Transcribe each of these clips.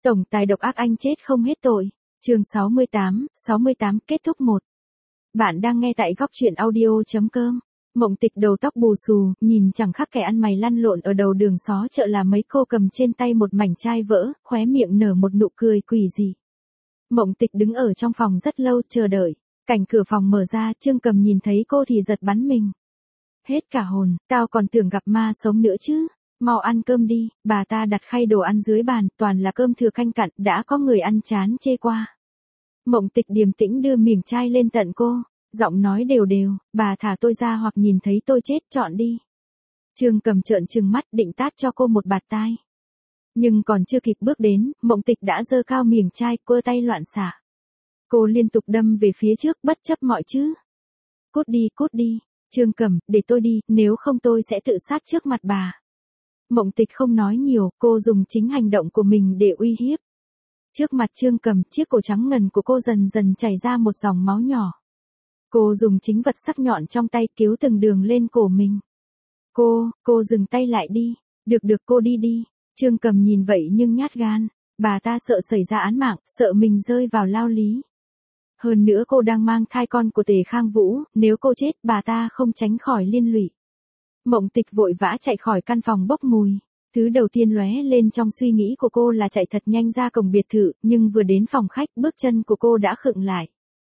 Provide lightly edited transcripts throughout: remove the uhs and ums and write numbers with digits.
Tổng tài độc ác anh chết không hết tội. Chương 68 kết thúc 1. Bạn đang nghe tại góc truyện audio.com. Mộng Tịch đầu tóc bù xù, nhìn chẳng khác kẻ ăn mày lăn lộn ở đầu đường xó chợ là mấy cô cầm trên tay một mảnh chai vỡ, khóe miệng nở một nụ cười quỷ dị. Mộng Tịch đứng ở trong phòng rất lâu chờ đợi. Cảnh cửa phòng mở ra, Trương Cầm nhìn thấy cô thì giật bắn mình. Hết cả hồn, tao còn tưởng gặp ma sống nữa chứ. Mau ăn cơm đi, bà ta đặt khay đồ ăn dưới bàn, toàn là cơm thừa canh cặn, đã có người ăn chán chê qua. Mộng Tịch điềm tĩnh đưa miếng chai lên tận cô, giọng nói đều đều, bà thả tôi ra hoặc nhìn thấy tôi chết chọn đi. Trương Cầm trợn trừng mắt định tát cho cô một bạt tai. Nhưng còn chưa kịp bước đến, Mộng Tịch đã giơ cao miếng chai, quơ tay loạn xạ. Cô liên tục đâm về phía trước bất chấp mọi chứ. Cút đi, Trương Cầm, để tôi đi, nếu không tôi sẽ tự sát trước mặt bà. Mộng Tịch không nói nhiều, cô dùng chính hành động của mình để uy hiếp. Trước mặt Trương Cầm, chiếc cổ trắng ngần của cô dần dần chảy ra một dòng máu nhỏ. Cô dùng chính vật sắc nhọn trong tay cứu từng đường lên cổ mình. Cô dừng tay lại đi. Được cô đi đi. Trương Cầm nhìn vậy nhưng nhát gan. Bà ta sợ xảy ra án mạng, sợ mình rơi vào lao lý. Hơn nữa cô đang mang thai con của Tề Khang Vũ, nếu cô chết bà ta không tránh khỏi liên lụy. Mộng Tịch vội vã chạy khỏi căn phòng bốc mùi. Thứ đầu tiên lóe lên trong suy nghĩ của cô là chạy thật nhanh ra cổng biệt thự, nhưng vừa đến phòng khách bước chân của cô đã khựng lại.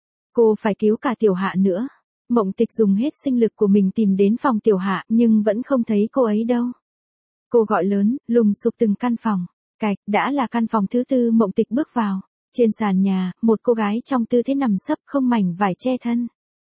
Cô phải cứu cả Tiểu Hạ nữa. Mộng Tịch dùng hết sinh lực của mình tìm đến phòng Tiểu Hạ nhưng vẫn không thấy cô ấy đâu. Cô gọi lớn, lùng sục từng căn phòng. Cạch, đã là căn phòng thứ tư Mộng Tịch bước vào. Trên sàn nhà, một cô gái trong tư thế nằm sấp không mảnh vải che thân.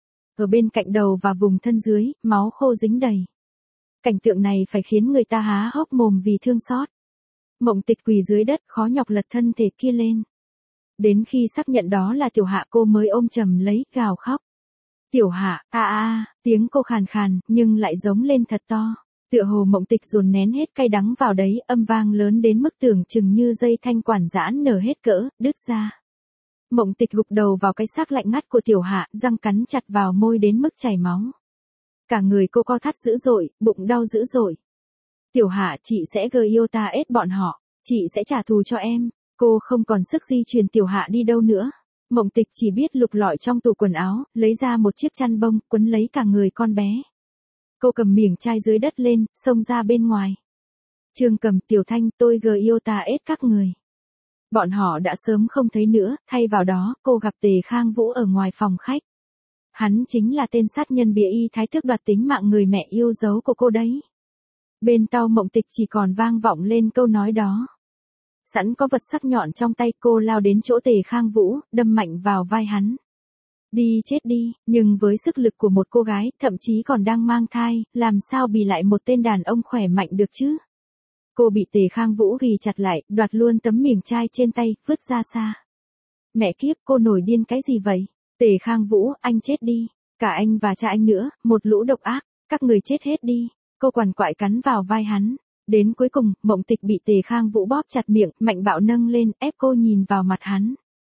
Ở bên cạnh đầu và vùng thân dưới, máu khô dính đầy. Cảnh tượng này phải khiến người ta há hốc mồm vì thương xót. Mộng Tịch quỳ dưới đất khó nhọc lật thân thể kia lên. Đến khi xác nhận đó là Tiểu Hạ cô mới ôm chầm lấy, gào khóc. Tiểu Hạ, tiếng cô khàn khàn, nhưng lại giống lên thật to. Tựa hồ Mộng Tịch dồn nén hết cay đắng vào đấy, âm vang lớn đến mức tưởng chừng như dây thanh quản giãn nở hết cỡ, đứt ra. Mộng Tịch gục đầu vào cái xác lạnh ngắt của Tiểu Hạ, răng cắn chặt vào môi đến mức chảy máu. Cả người cô co thắt dữ dội, bụng đau dữ dội. Tiểu Hạ, chị sẽ ết bọn họ, chị sẽ trả thù cho em. Cô không còn sức di chuyển Tiểu Hạ đi đâu nữa. Mộng Tịch chỉ biết lục lọi trong tủ quần áo, lấy ra một chiếc chăn bông, quấn lấy cả người con bé. Cô cầm miếng chai dưới đất lên, xông ra bên ngoài. Trương Cầm, Tiểu Thanh, tôi ết các người. Bọn họ đã sớm không thấy nữa, thay vào đó, cô gặp Tề Khang Vũ ở ngoài phòng khách. Hắn chính là tên sát nhân bịa y thái tước đoạt tính mạng người mẹ yêu dấu của cô đấy. Bên tai Mộng Tịch chỉ còn vang vọng lên câu nói đó. Sẵn có vật sắc nhọn trong tay, cô lao đến chỗ Tề Khang Vũ, đâm mạnh vào vai hắn. Đi chết đi, nhưng với sức lực của một cô gái, thậm chí còn đang mang thai, làm sao bì lại một tên đàn ông khỏe mạnh được chứ? Cô bị Tề Khang Vũ ghì chặt lại, đoạt luôn tấm miếng chai trên tay, vứt ra xa. Mẹ kiếp, cô nổi điên cái gì vậy? Tề Khang Vũ, anh chết đi. Cả anh và cha anh nữa, một lũ độc ác, các người chết hết đi. Cô quằn quại cắn vào vai hắn. Đến cuối cùng, Mộng Tịch bị Tề Khang Vũ bóp chặt miệng, mạnh bạo nâng lên, ép cô nhìn vào mặt hắn.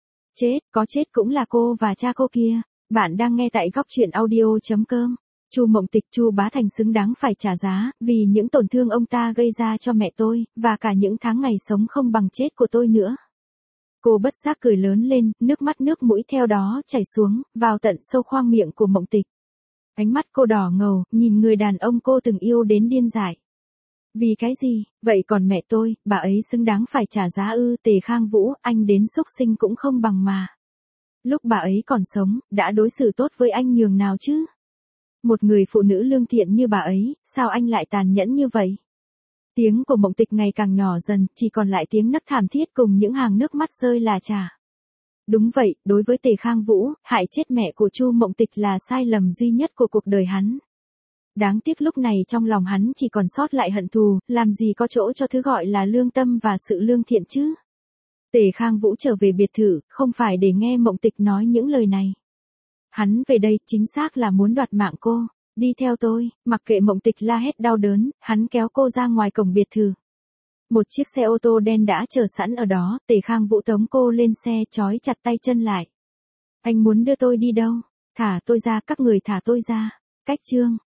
Có chết cũng là cô và cha cô kia. Bạn đang nghe tại góc truyện audio.com. Chu Mộng Tịch, Chu Bá Thành xứng đáng phải trả giá, vì những tổn thương ông ta gây ra cho mẹ tôi, và cả những tháng ngày sống không bằng chết của tôi nữa. Cô bất giác cười lớn lên, nước mắt nước mũi theo đó chảy xuống, vào tận sâu khoang miệng của Mộng Tịch. Ánh mắt cô đỏ ngầu, nhìn người đàn ông cô từng yêu đến điên dại. Vì cái gì, vậy còn mẹ tôi, bà ấy xứng đáng phải trả giá ư? Tề Khang Vũ, anh đến xúc sinh cũng không bằng mà. Lúc bà ấy còn sống, đã đối xử tốt với anh nhường nào chứ? Một người phụ nữ lương thiện như bà ấy, sao anh lại tàn nhẫn như vậy? Tiếng của Mộng Tịch ngày càng nhỏ dần, chỉ còn lại tiếng nấc thảm thiết cùng những hàng nước mắt rơi là chả. Đúng vậy, đối với Tề Khang Vũ, hại chết mẹ của Chu Mộng Tịch là sai lầm duy nhất của cuộc đời hắn. Đáng tiếc lúc này trong lòng hắn chỉ còn sót lại hận thù, làm gì có chỗ cho thứ gọi là lương tâm và sự lương thiện chứ. Tề Khang Vũ trở về biệt thự, không phải để nghe Mộng Tịch nói những lời này. Hắn về đây chính xác là muốn đoạt mạng cô. Đi theo tôi, mặc kệ Mộng Tịch la hét đau đớn, hắn kéo cô ra ngoài cổng biệt thự. Một chiếc xe ô tô đen đã chờ sẵn ở đó, Tề Khang Vũ tống cô lên xe, trói chặt tay chân lại. Anh muốn đưa tôi đi đâu? Thả tôi ra, các người thả tôi ra. Cách chương